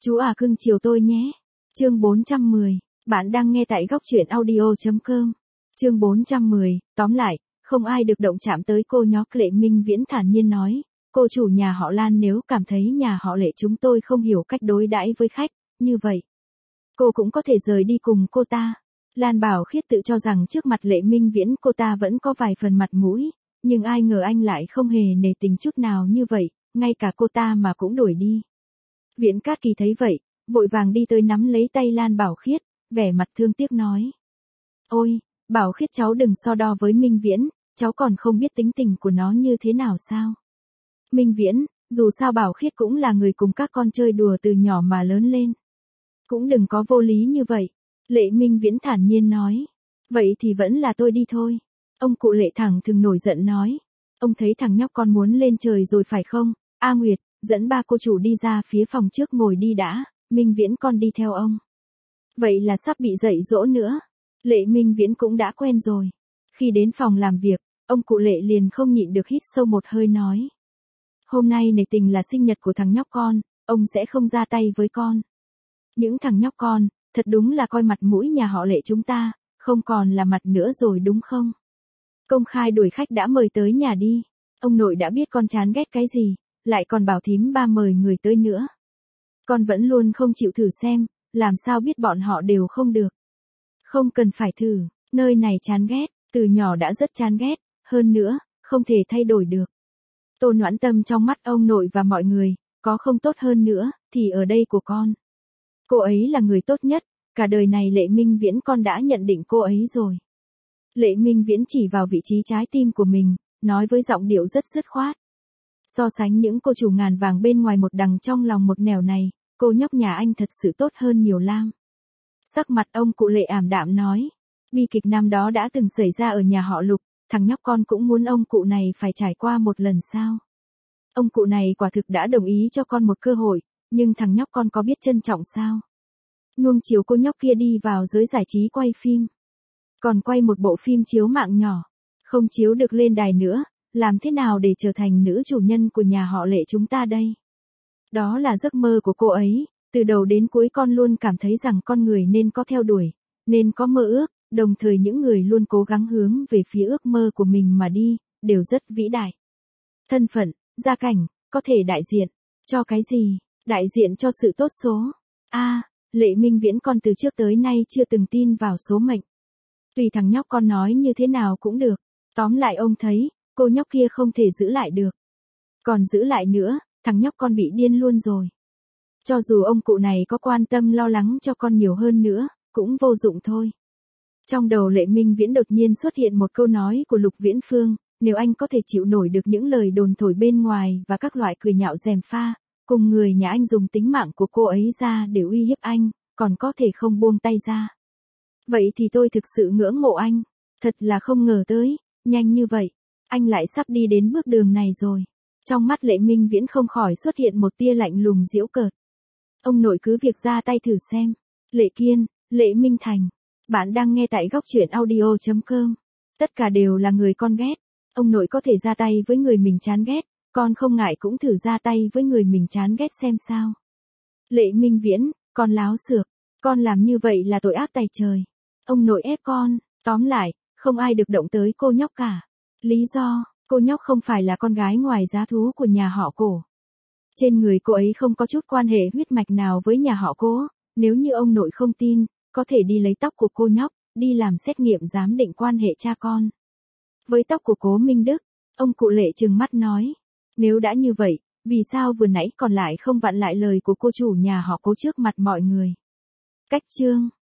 Chú à cưng chiều tôi nhé. Chương 410. Bạn đang nghe tại góc truyện audio.com. Chương 410. Tóm lại, không ai được động chạm tới cô nhóc. Lệ Minh Viễn thản nhiên nói, cô chủ nhà họ Lan nếu cảm thấy nhà họ Lệ chúng tôi không hiểu cách đối đãi với khách, như vậy, cô cũng có thể rời đi cùng cô ta. Lan Bảo Khiết tự cho rằng trước mặt Lệ Minh Viễn cô ta vẫn có vài phần mặt mũi, nhưng ai ngờ anh lại không hề nể tình chút nào như vậy, ngay cả cô ta mà cũng đuổi đi. Viễn Cát Kỳ thấy vậy, vội vàng đi tới nắm lấy tay Lan Bảo Khiết, vẻ mặt thương tiếc nói. Ôi, Bảo Khiết cháu đừng so đo với Minh Viễn, cháu còn không biết tính tình của nó như thế nào sao. Minh Viễn, dù sao Bảo Khiết cũng là người cùng các con chơi đùa từ nhỏ mà lớn lên. Cũng đừng có vô lý như vậy. Lệ Minh Viễn thản nhiên nói. Vậy thì vẫn là tôi đi thôi. Ông cụ Lệ thẳng thừng nổi giận nói. Ông thấy thằng nhóc con muốn lên trời rồi phải không? A Nguyệt, dẫn ba cô chủ đi ra phía phòng trước ngồi đi đã, Minh Viễn con đi theo ông. Vậy là sắp bị dạy dỗ nữa. Lệ Minh Viễn cũng đã quen rồi. Khi đến phòng làm việc, ông cụ Lệ liền không nhịn được hít sâu một hơi nói. Hôm nay nể tình là sinh nhật của thằng nhóc con, ông sẽ không ra tay với con. Những thằng nhóc con, thật đúng là coi mặt mũi nhà họ Lệ chúng ta, không còn là mặt nữa rồi đúng không? Công khai đuổi khách đã mời tới nhà đi. Ông nội đã biết con chán ghét cái gì, lại còn bảo thím ba mời người tới nữa. Con vẫn luôn không chịu thử xem, làm sao biết bọn họ đều không được. Không cần phải thử, nơi này chán ghét, từ nhỏ đã rất chán ghét, hơn nữa, không thể thay đổi được. Tô Noãn Tâm trong mắt ông nội và mọi người, có không tốt hơn nữa, thì ở đây của con. Cô ấy là người tốt nhất, cả đời này Lệ Minh Viễn con đã nhận định cô ấy rồi. Lệ Minh Viễn chỉ vào vị trí trái tim của mình, nói với giọng điệu rất dứt khoát. So sánh những cô chủ ngàn vàng bên ngoài một đằng trong lòng một nẻo này, cô nhóc nhà anh thật sự tốt hơn nhiều lam. Sắc mặt ông cụ Lệ ảm đạm nói, bi kịch năm đó đã từng xảy ra ở nhà họ Lục, thằng nhóc con cũng muốn ông cụ này phải trải qua một lần sao. Ông cụ này quả thực đã đồng ý cho con một cơ hội, nhưng thằng nhóc con có biết trân trọng sao? Nuông chiều cô nhóc kia đi vào giới giải trí quay phim. Còn quay một bộ phim chiếu mạng nhỏ, không chiếu được lên đài nữa, làm thế nào để trở thành nữ chủ nhân của nhà họ Lệ chúng ta đây? Đó là giấc mơ của cô ấy, từ đầu đến cuối con luôn cảm thấy rằng con người nên có theo đuổi, nên có mơ ước, đồng thời những người luôn cố gắng hướng về phía ước mơ của mình mà đi, đều rất vĩ đại. Thân phận, gia cảnh, có thể đại diện, cho cái gì? Đại diện cho sự tốt số. Lệ Minh Viễn con từ trước tới nay chưa từng tin vào số mệnh. Tùy thằng nhóc con nói như thế nào cũng được. Tóm lại ông thấy, cô nhóc kia không thể giữ lại được. Còn giữ lại nữa, thằng nhóc con bị điên luôn rồi. Cho dù ông cụ này có quan tâm lo lắng cho con nhiều hơn nữa, cũng vô dụng thôi. Trong đầu Lệ Minh Viễn đột nhiên xuất hiện một câu nói của Lục Viễn Phương, nếu anh có thể chịu nổi được những lời đồn thổi bên ngoài và các loại cười nhạo gièm pha, cùng người nhà anh dùng tính mạng của cô ấy ra để uy hiếp anh, còn có thể không buông tay ra. Vậy thì tôi thực sự ngưỡng mộ anh, thật là không ngờ tới, nhanh như vậy, anh lại sắp đi đến bước đường này rồi. Trong mắt Lệ Minh Viễn không khỏi xuất hiện một tia lạnh lùng giễu cợt. Ông nội cứ việc ra tay thử xem. Lệ Kiên, Lệ Minh Thành, bạn đang nghe tại góc truyện audio.com. Tất cả đều là người con ghét. Ông nội có thể ra tay với người mình chán ghét, con không ngại cũng thử ra tay với người mình chán ghét xem sao. Lệ Minh Viễn, con láo xược, con làm như vậy là tội ác tày trời. Ông nội ép con, tóm lại, không ai được động tới cô nhóc cả. Lý do, cô nhóc không phải là con gái ngoài giá thú của nhà họ Cổ. Trên người cô ấy không có chút quan hệ huyết mạch nào với nhà họ Cố, nếu như ông nội không tin, có thể đi lấy tóc của cô nhóc, đi làm xét nghiệm giám định quan hệ cha con. Với tóc của Cố Minh Đức, ông cụ Lệ trừng mắt nói, nếu đã như vậy, vì sao vừa nãy còn lại không vặn lại lời của cô chủ nhà họ Cố trước mặt mọi người? Cách chương